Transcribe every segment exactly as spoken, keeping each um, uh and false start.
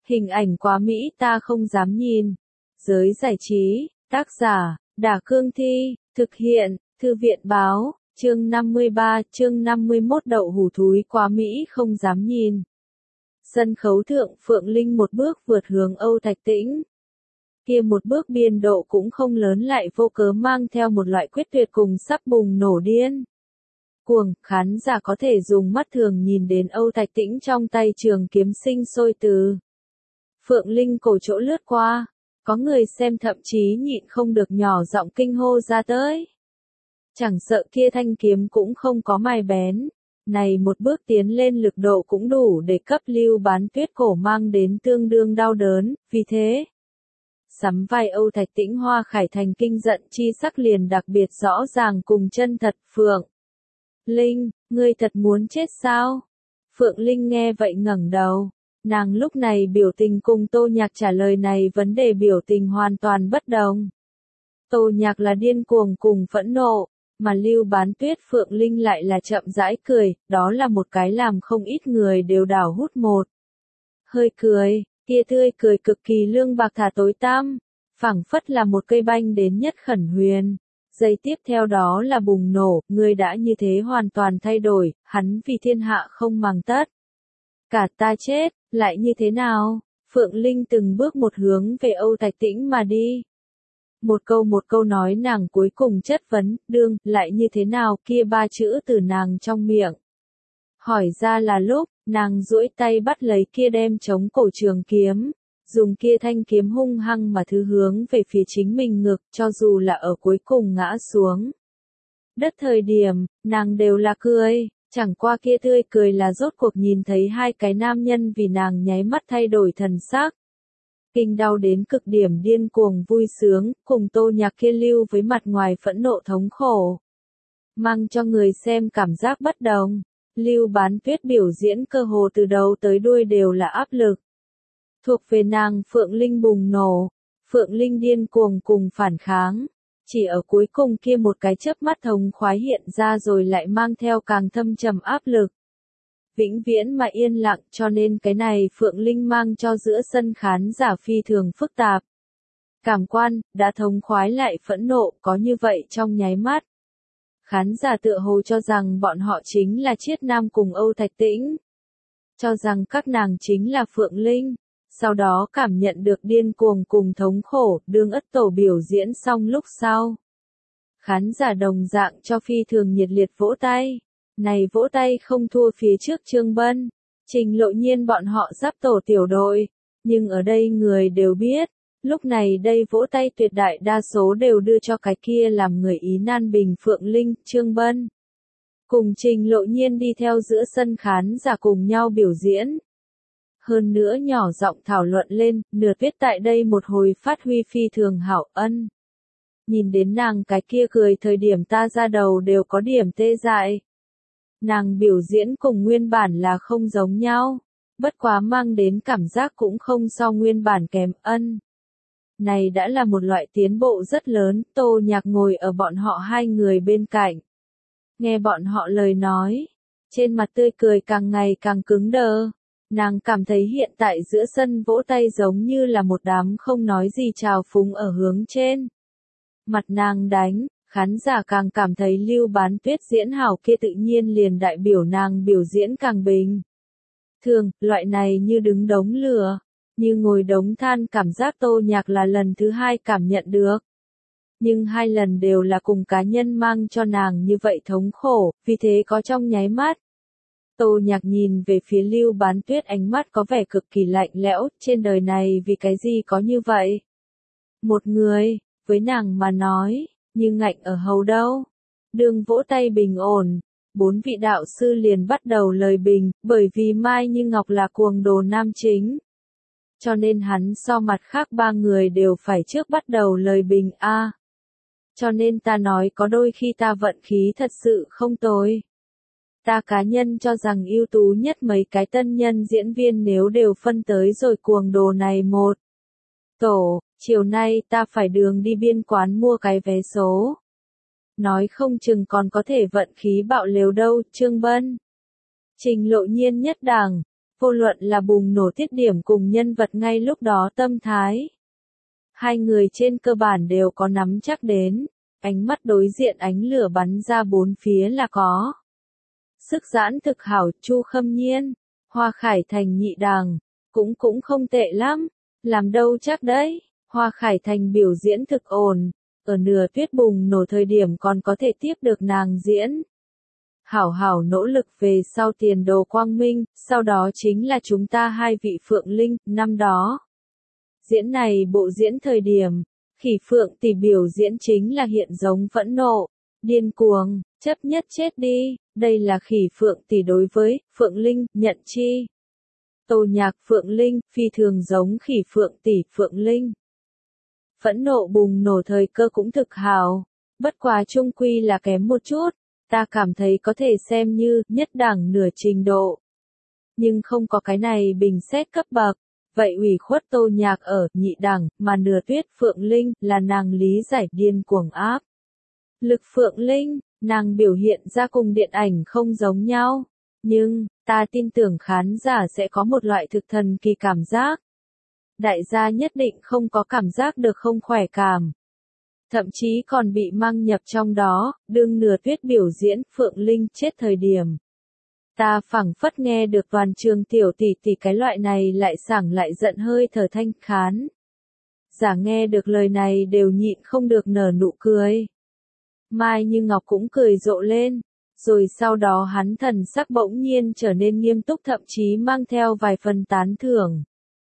Hình ảnh quá mỹ ta không dám nhìn. Giới giải trí, tác giả, Đả Cương Thi, thực hiện, Thư viện Báo, chương năm mươi ba, chương năm mươi mốt đậu hủ thúi quá mỹ không dám nhìn. Sân khấu thượng Phượng Linh một bước vượt hướng Âu Thạch Tĩnh. Kia một bước biên độ cũng không lớn lại vô cớ mang theo một loại quyết tuyệt cùng sắp bùng nổ điên. Cuồng, khán giả có thể dùng mắt thường nhìn đến Âu Thạch Tĩnh trong tay trường kiếm sinh sôi từ Phượng Linh cổ chỗ lướt qua, có người xem thậm chí nhịn không được nhỏ giọng kinh hô ra tới. Chẳng sợ kia thanh kiếm cũng không có mài bén, này một bước tiến lên lực độ cũng đủ để cấp Lưu Bán Tuyết cổ mang đến tương đương đau đớn, vì thế, sắm vai Âu Thạch Tĩnh Hoa Khải Thành kinh giận chi sắc liền đặc biệt rõ ràng cùng chân thật. Phượng Linh, ngươi thật muốn chết sao? Phượng Linh nghe vậy ngẩng đầu. Nàng lúc này biểu tình cùng Tô Nhạc trả lời này vấn đề biểu tình hoàn toàn bất đồng. Tô Nhạc là điên cuồng cùng phẫn nộ, mà Lưu Bán Tuyết Phượng Linh lại là chậm rãi cười, đó là một cái làm không ít người đều đảo hút một hơi cười, kia tươi cười cực kỳ lương bạc thả tối tăm, phảng phất là một cây banh đến nhất khẩn huyền. Giây tiếp theo đó là bùng nổ, người đã như thế hoàn toàn thay đổi, hắn vì thiên hạ không màng tất. Cả ta chết, lại như thế nào? Phượng Linh từng bước một hướng về Âu Thạch Tĩnh mà đi. Một câu một câu nói nàng cuối cùng chất vấn, đương, lại như thế nào kia ba chữ từ nàng trong miệng. Hỏi ra là lúc, nàng duỗi tay bắt lấy kia đem chống cổ trường kiếm, dùng kia thanh kiếm hung hăng mà thứ hướng về phía chính mình ngực, cho dù là ở cuối cùng ngã xuống. Đất thời điểm, nàng đều là cười. Chẳng qua kia tươi cười là rốt cuộc nhìn thấy hai cái nam nhân vì nàng nháy mắt thay đổi thần sắc. Kinh đau đến cực điểm điên cuồng vui sướng, cùng Tô Nhạc kia lưu với mặt ngoài phẫn nộ thống khổ. Mang cho người xem cảm giác bất đồng. Lưu Bán Tuyết biểu diễn cơ hồ từ đầu tới đuôi đều là áp lực. Thuộc về nàng Phượng Linh bùng nổ, Phượng Linh điên cuồng cùng phản kháng. Chỉ ở cuối cùng kia một cái chớp mắt thống khoái hiện ra rồi lại mang theo càng thâm trầm áp lực. Vĩnh viễn mà yên lặng cho nên cái này Phượng Linh mang cho giữa sân khán giả phi thường phức tạp. Cảm quan, đã thống khoái lại phẫn nộ có như vậy trong nháy mắt. Khán giả tựa hồ cho rằng bọn họ chính là Triết Nam cùng Âu Thạch Tĩnh. Cho rằng các nàng chính là Phượng Linh. Sau đó cảm nhận được điên cuồng cùng thống khổ, đương ất tổ biểu diễn xong lúc sau. Khán giả đồng dạng cho phi thường nhiệt liệt vỗ tay. Này vỗ tay không thua phía trước Trương Bân, Trình Lộ Nhiên bọn họ giáp tổ tiểu đội. Nhưng ở đây người đều biết, lúc này đây vỗ tay tuyệt đại đa số đều đưa cho cái kia làm người Ý nan bình Phượng Linh, Trương Bân. Cùng Trình Lộ Nhiên đi theo giữa sân khán giả cùng nhau biểu diễn. Hơn nữa nhỏ giọng thảo luận lên, nửa tuyết tại đây một hồi phát huy phi thường hảo ân. Nhìn đến nàng cái kia cười thời điểm ta ra đầu đều có điểm tê dại. Nàng biểu diễn cùng nguyên bản là không giống nhau, bất quá mang đến cảm giác cũng không so nguyên bản kém ân. Này đã là một loại tiến bộ rất lớn, Tô Nhạc ngồi ở bọn họ hai người bên cạnh. Nghe bọn họ lời nói, trên mặt tươi cười càng ngày càng cứng đờ. Nàng cảm thấy hiện tại giữa sân vỗ tay giống như là một đám không nói gì trào phúng ở hướng trên. Mặt nàng đánh, khán giả càng cảm thấy Lưu Bán Tuyết diễn hảo kia tự nhiên liền đại biểu nàng biểu diễn càng bình. Thường, loại này như đứng đống lửa, như ngồi đống than cảm giác Tô Nhạc là lần thứ hai cảm nhận được. Nhưng hai lần đều là cùng cá nhân mang cho nàng như vậy thống khổ, vì thế có trong nháy mắt. Tô Nhạc nhìn về phía Lưu Bán Tuyết ánh mắt có vẻ cực kỳ lạnh lẽo, trên đời này vì cái gì có như vậy? Một người, với nàng mà nói, như ngạnh ở hầu đâu. Đường vỗ tay bình ổn, bốn vị đạo sư liền bắt đầu lời bình, bởi vì Mai Như Ngọc là cuồng đồ nam chính. Cho nên hắn so mặt khác ba người đều phải trước bắt đầu lời bình a. À, cho nên ta nói có đôi khi ta vận khí thật sự không tồi. Ta cá nhân cho rằng ưu tú nhất mấy cái tân nhân diễn viên nếu đều phân tới rồi cuồng đồ này một tổ, chiều nay ta phải đường đi biên quán mua cái vé số. Nói không chừng còn có thể vận khí bạo lều đâu, Trương Bân. Trình Lộ Nhiên nhất đẳng, vô luận là bùng nổ tiết điểm cùng nhân vật ngay lúc đó tâm thái. Hai người trên cơ bản đều có nắm chắc đến, ánh mắt đối diện ánh lửa bắn ra bốn phía là có. Sức giãn thực hảo, Chu Khâm Nhiên, Hoa Khải Thành nhị đàng, cũng cũng không tệ lắm, làm đâu chắc đấy, Hoa Khải Thành biểu diễn thực ổn, ở nửa tuyết bùng nổ thời điểm còn có thể tiếp được nàng diễn. Hảo hảo nỗ lực về sau tiền đồ quang minh, sau đó chính là chúng ta hai vị Phượng Linh, năm đó. Diễn này bộ diễn thời điểm, Khỉ Phượng tỷ biểu diễn chính là hiện giống phẫn nộ, điên cuồng, chấp nhất chết đi, đây là Khỉ Phượng tỷ đối với Phượng Linh nhận chi. Tô Nhạc Phượng Linh, phi thường giống Khỉ Phượng tỷ Phượng Linh. Phẫn nộ bùng nổ thời cơ cũng thực hào, bất quá chung quy là kém một chút, ta cảm thấy có thể xem như nhất đẳng nửa trình độ. Nhưng không có cái này bình xét cấp bậc, vậy ủy khuất Tô Nhạc ở nhị đẳng, mà nửa tuyết Phượng Linh là nàng lý giải điên cuồng áp. Lực Phượng Linh, nàng biểu hiện ra cùng điện ảnh không giống nhau, nhưng, ta tin tưởng khán giả sẽ có một loại thực thần kỳ cảm giác. Đại gia nhất định không có cảm giác được không khỏe cảm. Thậm chí còn bị mang nhập trong đó, đương nửa tuyết biểu diễn Phượng Linh chết thời điểm. Ta phảng phất nghe được toàn trường tiểu tỷ tỷ cái loại này lại sảng lại giận hơi thở thanh khán. Giả nghe được lời này đều nhịn không được nở nụ cười. Mai Như Ngọc cũng cười rộ lên, rồi sau đó hắn thần sắc bỗng nhiên trở nên nghiêm túc thậm chí mang theo vài phần tán thưởng.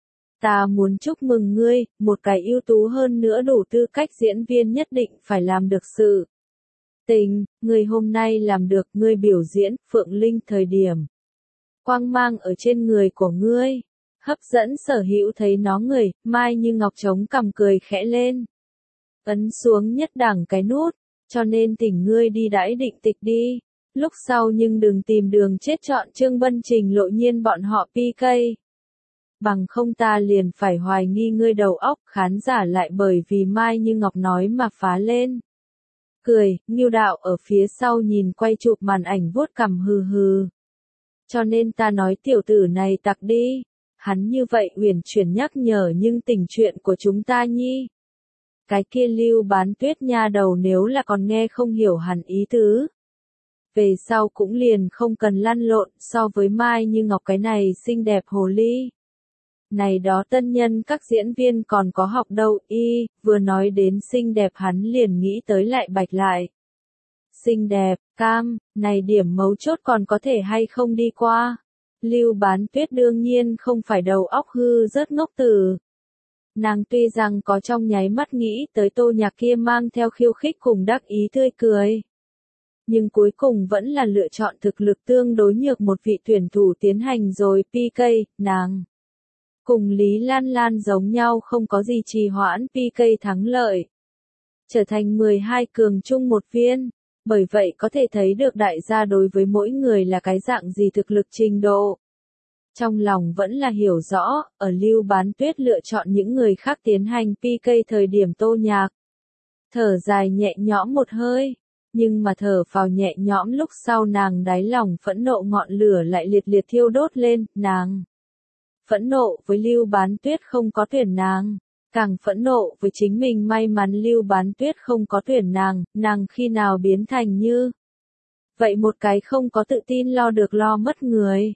Ta muốn chúc mừng ngươi, một cái ưu tú hơn nữa đủ tư cách diễn viên nhất định phải làm được sự. Tình, ngươi hôm nay làm được, ngươi biểu diễn Phượng Linh thời điểm. Quang mang ở trên người của ngươi, hấp dẫn sở hữu thấy nó người, Mai Như Ngọc chống cằm cười khẽ lên. Ấn xuống nhất đẳng cái nút, cho nên tỉnh ngươi đi đãi định tịch đi. Lúc sau nhưng đừng tìm đường chết chọn Trương Bân Trình Lộ Nhiên bọn họ pê ca. Bằng không ta liền phải hoài nghi ngươi đầu óc, khán giả lại bởi vì Mai Như Ngọc nói mà phá lên. Cười, Ngưu Đạo ở phía sau nhìn quay chụp màn ảnh vuốt cằm hừ hừ. Cho nên ta nói tiểu tử này tặc đi. Hắn như vậy uyển chuyển nhắc nhở nhưng tình chuyện của chúng ta nhi. Cái kia Lưu Bán Tuyết nha đầu nếu là còn nghe không hiểu hẳn ý tứ. Về sau cũng liền không cần lăn lộn so với Mai Như Ngọc cái này xinh đẹp hồ ly. Này đó tân nhân các diễn viên còn có học đâu y, vừa nói đến xinh đẹp hắn liền nghĩ tới lại bạch lại. Xinh đẹp, cam, này điểm mấu chốt còn có thể hay không đi qua. Lưu Bán Tuyết đương nhiên không phải đầu óc hư rất ngốc từ. Nàng tuy rằng có trong nháy mắt nghĩ tới Tô Nhạc kia mang theo khiêu khích cùng đắc ý tươi cười. Nhưng cuối cùng vẫn là lựa chọn thực lực tương đối nhược một vị tuyển thủ tiến hành rồi pê ca, nàng. Cùng Lý Lan Lan giống nhau không có gì trì hoãn pê ca thắng lợi. Trở thành mười hai cường chung một viên, bởi vậy có thể thấy được đại gia đối với mỗi người là cái dạng gì thực lực trình độ. Trong lòng vẫn là hiểu rõ, ở Lưu Bán Tuyết lựa chọn những người khác tiến hành pê ca thời điểm Tô Nhạc. Thở dài nhẹ nhõm một hơi, nhưng mà thở phào nhẹ nhõm lúc sau nàng đáy lòng phẫn nộ ngọn lửa lại liệt liệt thiêu đốt lên, nàng. Phẫn nộ với Lưu Bán Tuyết không có tuyển nàng, càng phẫn nộ với chính mình may mắn Lưu Bán Tuyết không có tuyển nàng, nàng khi nào biến thành như. Vậy một cái không có tự tin lo được lo mất người.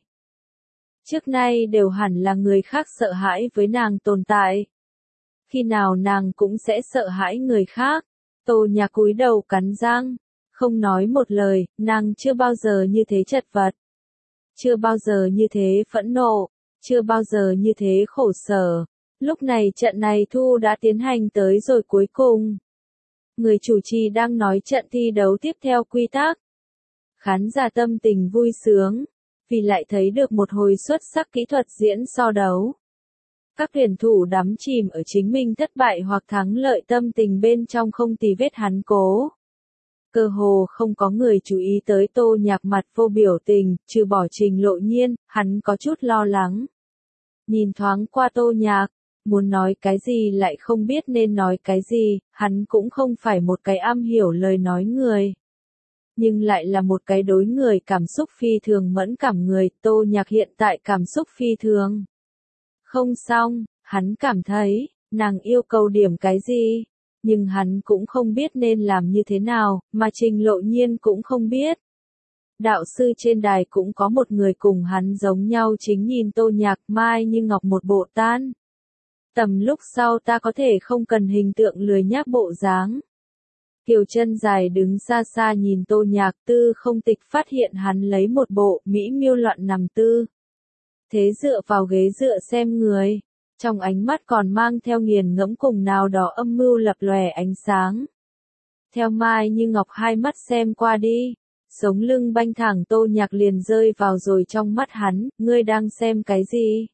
Trước nay đều hẳn là người khác sợ hãi với nàng tồn tại. Khi nào nàng cũng sẽ sợ hãi người khác. Tô Nhạc cúi đầu cắn răng, không nói một lời, nàng chưa bao giờ như thế chật vật. Chưa bao giờ như thế phẫn nộ, chưa bao giờ như thế khổ sở. Lúc này trận này thu đã tiến hành tới rồi cuối cùng. Người chủ trì đang nói trận thi đấu tiếp theo quy tắc. Khán giả tâm tình vui sướng, vì lại thấy được một hồi xuất sắc kỹ thuật diễn so đấu. Các tuyển thủ đắm chìm ở chính mình thất bại hoặc thắng lợi tâm tình bên trong không tì vết hắn cố. Cơ hồ không có người chú ý tới Tô Nhạc mặt vô biểu tình, trừ bỏ Trình Lộ Nhiên, hắn có chút lo lắng. Nhìn thoáng qua Tô Nhạc, muốn nói cái gì lại không biết nên nói cái gì, hắn cũng không phải một cái am hiểu lời nói người. nhưng lại là một cái đối người cảm xúc phi thường mẫn cảm người. Tô Nhạc hiện tại cảm xúc phi thường không xong, hắn cảm thấy, nàng yêu cầu điểm cái gì, nhưng hắn cũng không biết nên làm như thế nào, mà Trình Lộ Nhiên cũng không biết. Đạo sư trên đài cũng có một người cùng hắn giống nhau chính nhìn Tô Nhạc Mai như ngọc một bộ tan. Tầm lúc sau ta có thể không cần hình tượng lười nhác bộ dáng. Kiều chân dài đứng xa xa nhìn Tô Nhạc Tư không tịch phát hiện hắn lấy một bộ mỹ miêu loạn nằm tư. Thế dựa vào ghế dựa xem người, trong ánh mắt còn mang theo nghiền ngẫm cùng nào đó âm mưu lập lòe ánh sáng. Theo Mai như ngọc hai mắt xem qua đi, sống lưng banh thẳng Tô Nhạc liền rơi vào rồi trong mắt hắn, ngươi đang xem cái gì?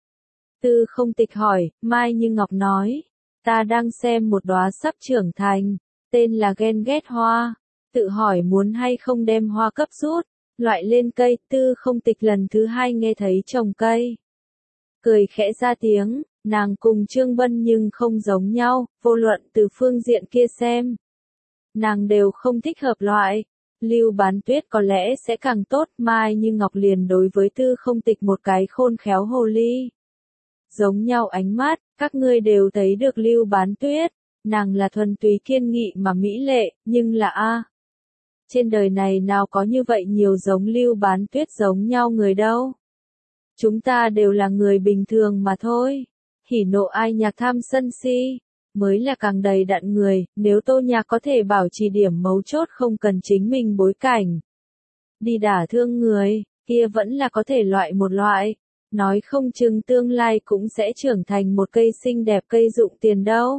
Tư không tịch hỏi, Mai như ngọc nói, ta đang xem một đóa sắp trưởng thành, tên là ghen ghét hoa, tự hỏi muốn hay không đem hoa cấp rút, loại lên cây. Tư không tịch lần thứ hai nghe thấy trồng cây. Cười khẽ ra tiếng, nàng cùng Trương Bân nhưng không giống nhau, vô luận từ phương diện kia xem. Nàng đều không thích hợp loại. Lưu Bán Tuyết có lẽ sẽ càng tốt. Mai như ngọc liền đối với tư không tịch một cái khôn khéo hồ ly. Giống nhau ánh mắt, các ngươi đều thấy được Lưu Bán Tuyết. Nàng là thuần túy kiên nghị mà mỹ lệ, nhưng là a trên đời này nào có như vậy nhiều giống Lưu Bán Tuyết giống nhau người đâu. Chúng ta đều là người bình thường mà thôi. Hỉ nộ ai nhạc tham sân si, mới là càng đầy đặn người. Nếu Tô Nhạc có thể bảo trì điểm mấu chốt không cần chính mình bối cảnh, đi đả thương người, kia vẫn là có thể loại một loại. Nói không chừng tương lai cũng sẽ trưởng thành một cây xinh đẹp cây dụng tiền đâu.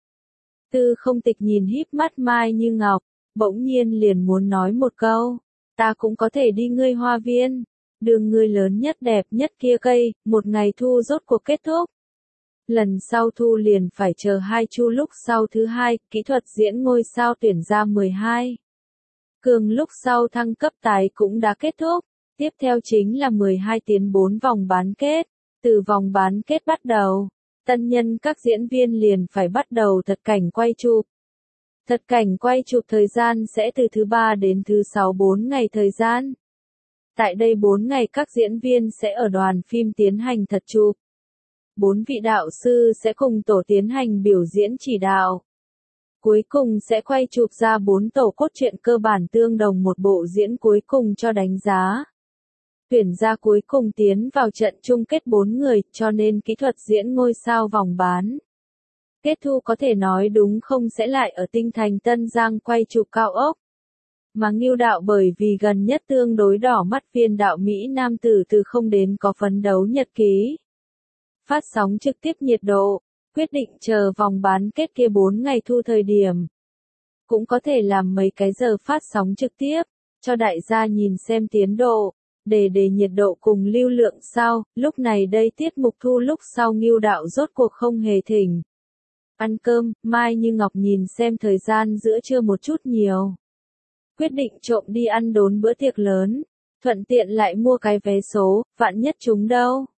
Tư không tịch nhìn híp mắt Mai như ngọc, bỗng nhiên liền muốn nói một câu, ta cũng có thể đi ngươi hoa viên, đường ngươi lớn nhất đẹp nhất kia cây, một ngày thu rốt cuộc kết thúc. Lần sau thu liền phải chờ hai chu lúc sau thứ hai, kỹ thuật diễn ngôi sao tuyển ra mười hai. Cường lúc sau thăng cấp tài cũng đã kết thúc, tiếp theo chính là mười hai tiến bốn vòng bán kết, từ vòng bán kết bắt đầu. Tân nhân các diễn viên liền phải bắt đầu thật cảnh quay chụp. Thật cảnh quay chụp thời gian sẽ từ thứ ba đến thứ sáu bốn ngày thời gian. Tại đây bốn ngày các diễn viên sẽ ở đoàn phim tiến hành thật chụp. Bốn vị đạo sư sẽ cùng tổ tiến hành biểu diễn chỉ đạo. Cuối cùng sẽ quay chụp ra bốn tổ cốt truyện cơ bản tương đồng một bộ diễn cuối cùng cho đánh giá. Tuyển ra cuối cùng tiến vào trận chung kết bốn người, cho nên kỹ thuật diễn ngôi sao vòng bán kết thu có thể nói đúng không sẽ lại ở Tinh Thành Tân Giang quay chụp cao ốc. Mà Ngưu đạo bởi vì gần nhất tương đối đỏ mắt viên đạo Mỹ nam tử từ không đến có phấn đấu nhật ký. Phát sóng trực tiếp nhiệt độ, quyết định chờ vòng bán kết kia bốn ngày thu thời điểm. Cũng có thể làm mấy cái giờ phát sóng trực tiếp, cho đại gia nhìn xem tiến độ. Để để nhiệt độ cùng lưu lượng sau, lúc này đây tiết mục thu lúc sau Ngưu đạo rốt cuộc không hề thỉnh. Ăn cơm, Mai như ngọc nhìn xem thời gian giữa trưa một chút nhiều. Quyết định trộm đi ăn đốn bữa tiệc lớn, thuận tiện lại mua cái vé số, vạn nhất chúng đâu.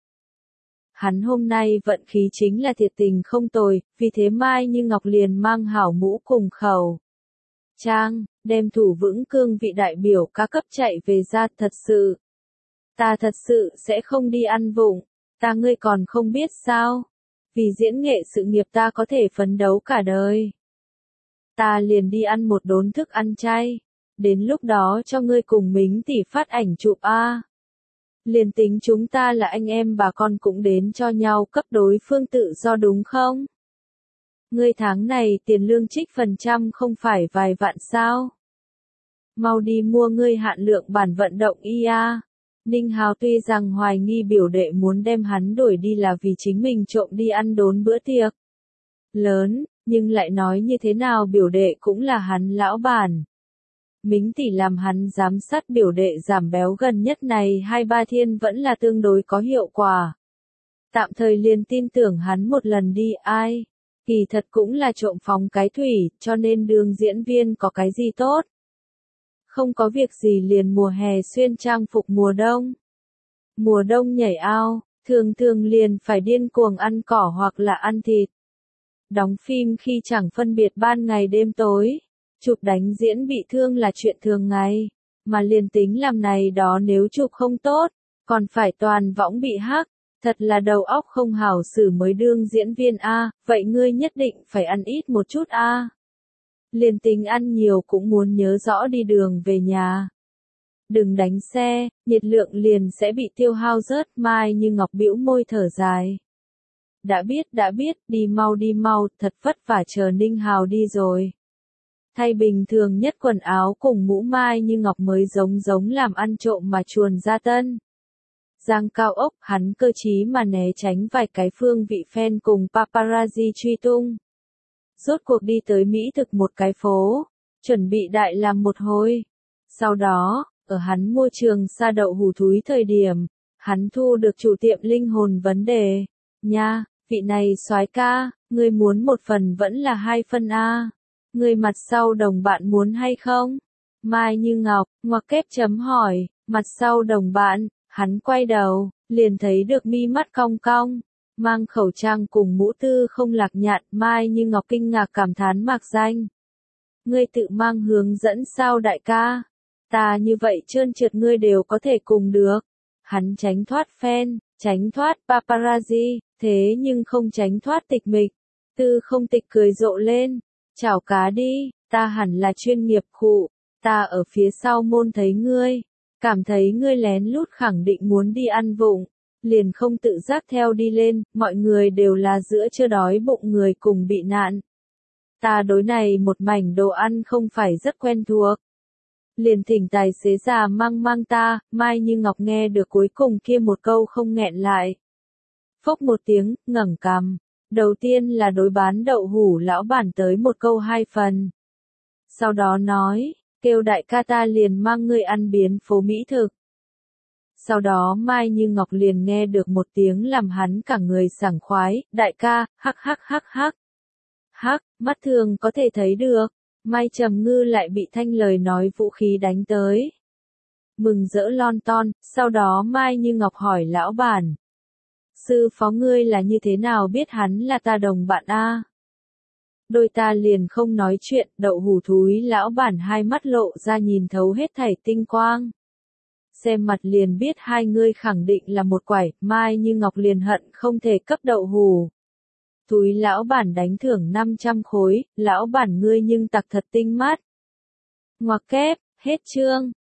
Hắn hôm nay vận khí chính là thiệt tình không tồi, vì thế Mai như ngọc liền mang hảo mũ cùng khẩu trang, đem thủ vững cương vị đại biểu ca cấp chạy về ra. Thật sự. Ta thật sự sẽ không đi ăn vụng, ta ngươi còn không biết sao, vì diễn nghệ sự nghiệp ta có thể phấn đấu cả đời. Ta liền đi ăn một đốn thức ăn chay, đến lúc đó cho ngươi cùng Mính tỷ phát ảnh chụp a. Liền tính chúng ta là anh em bà con cũng đến cho nhau cấp đối phương tự do đúng không? Ngươi tháng này tiền lương trích phần trăm không phải vài vạn sao? Mau đi mua ngươi hạn lượng bản vận động i a. Ninh Hào tuy rằng hoài nghi biểu đệ muốn đem hắn đuổi đi là vì chính mình trộm đi ăn đốn bữa tiệc lớn, nhưng lại nói như thế nào biểu đệ cũng là hắn lão bản. Mính tỷ làm hắn giám sát biểu đệ giảm béo gần nhất này hai ba thiên vẫn là tương đối có hiệu quả. Tạm thời liền tin tưởng hắn một lần đi. Ai, kỳ thật cũng là trộm phóng cái thủy, cho nên đường diễn viên có cái gì tốt. Không có việc gì liền mùa hè xuyên trang phục mùa đông. Mùa đông nhảy ao, thường thường liền phải điên cuồng ăn cỏ hoặc là ăn thịt. Đóng phim khi chẳng phân biệt ban ngày đêm tối. Chụp đánh diễn bị thương là chuyện thường ngày, mà liền tính làm này đó nếu chụp không tốt, còn phải toàn võng bị hắc, thật là đầu óc không hảo xử mới đương diễn viên a, vậy ngươi nhất định phải ăn ít một chút a. Liền tính ăn nhiều cũng muốn nhớ rõ đi đường về nhà. Đừng đánh xe, nhiệt lượng liền sẽ bị tiêu hao rớt. Mai Như Ngọc bĩu môi thở dài. Đã biết, đã biết, đi mau đi mau, thật vất vả chờ Ninh Hào đi rồi. Thay bình thường nhất quần áo cùng mũ Mai Như Ngọc mới giống giống làm ăn trộm mà chuồn ra tân. Giang cao ốc, hắn cơ trí mà né tránh vài cái phương vị fan cùng paparazzi truy tung. Rốt cuộc đi tới Mỹ thực một cái phố, chuẩn bị đại làm một hồi. Sau đó, ở hắn mua trường sa đậu hủ thúi thời điểm, hắn thu được chủ tiệm linh hồn vấn đề. Nha, vị này soái ca, ngươi muốn một phần vẫn là hai phần a? Ngươi mặt sau đồng bạn muốn hay không? Mai Như Ngọc, ngoặc kép chấm hỏi, mặt sau đồng bạn, hắn quay đầu, liền thấy được mi mắt cong cong, mang khẩu trang cùng mũ tư không lạc nhạn. Mai Như Ngọc kinh ngạc cảm thán mạc danh. Ngươi tự mang hướng dẫn sao đại ca? Ta như vậy trơn trượt ngươi đều có thể cùng được. Hắn tránh thoát fan, tránh thoát paparazzi, thế nhưng không tránh thoát tịch mịch. Tư không tịch cười rộ lên. Chào cá đi, ta hẳn là chuyên nghiệp khụ. Ta ở phía sau môn thấy ngươi. Cảm thấy ngươi lén lút khẳng định muốn đi ăn vụng. Liền không tự giác theo đi lên, mọi người đều là giữa chưa đói bụng người cùng bị nạn. Ta đối này một mảnh đồ ăn không phải rất quen thuộc. Liền thỉnh tài xế già mang mang ta. Mai Như Ngọc nghe được cuối cùng kia một câu không nghẹn lại. Phốc một tiếng, ngẩng cằm. Đầu tiên là đối bán đậu hủ lão bản tới một câu hai phần. Sau đó nói, kêu đại ca ta liền mang ngươi ăn biến phố mỹ thực. Sau đó Mai Như Ngọc liền nghe được một tiếng làm hắn cả người sảng khoái, đại ca, hắc hắc hắc hắc. Hắc, mắt thường có thể thấy được. Mai Trầm Ngư lại bị thanh lời nói vũ khí đánh tới. Mừng rỡ lon ton, sau đó Mai Như Ngọc hỏi lão bản. Sư phó ngươi là như thế nào biết hắn là ta đồng bạn a? Đôi ta liền không nói chuyện, đậu hủ thúi lão bản hai mắt lộ ra nhìn thấu hết thảy tinh quang. Xem mặt liền biết hai ngươi khẳng định là một quải. Mai Như Ngọc liền hận không thể cấp đậu hủ thúi lão bản đánh thưởng năm trăm khối, lão bản ngươi nhưng tặc thật tinh mắt. Ngoặc kép, hết chương.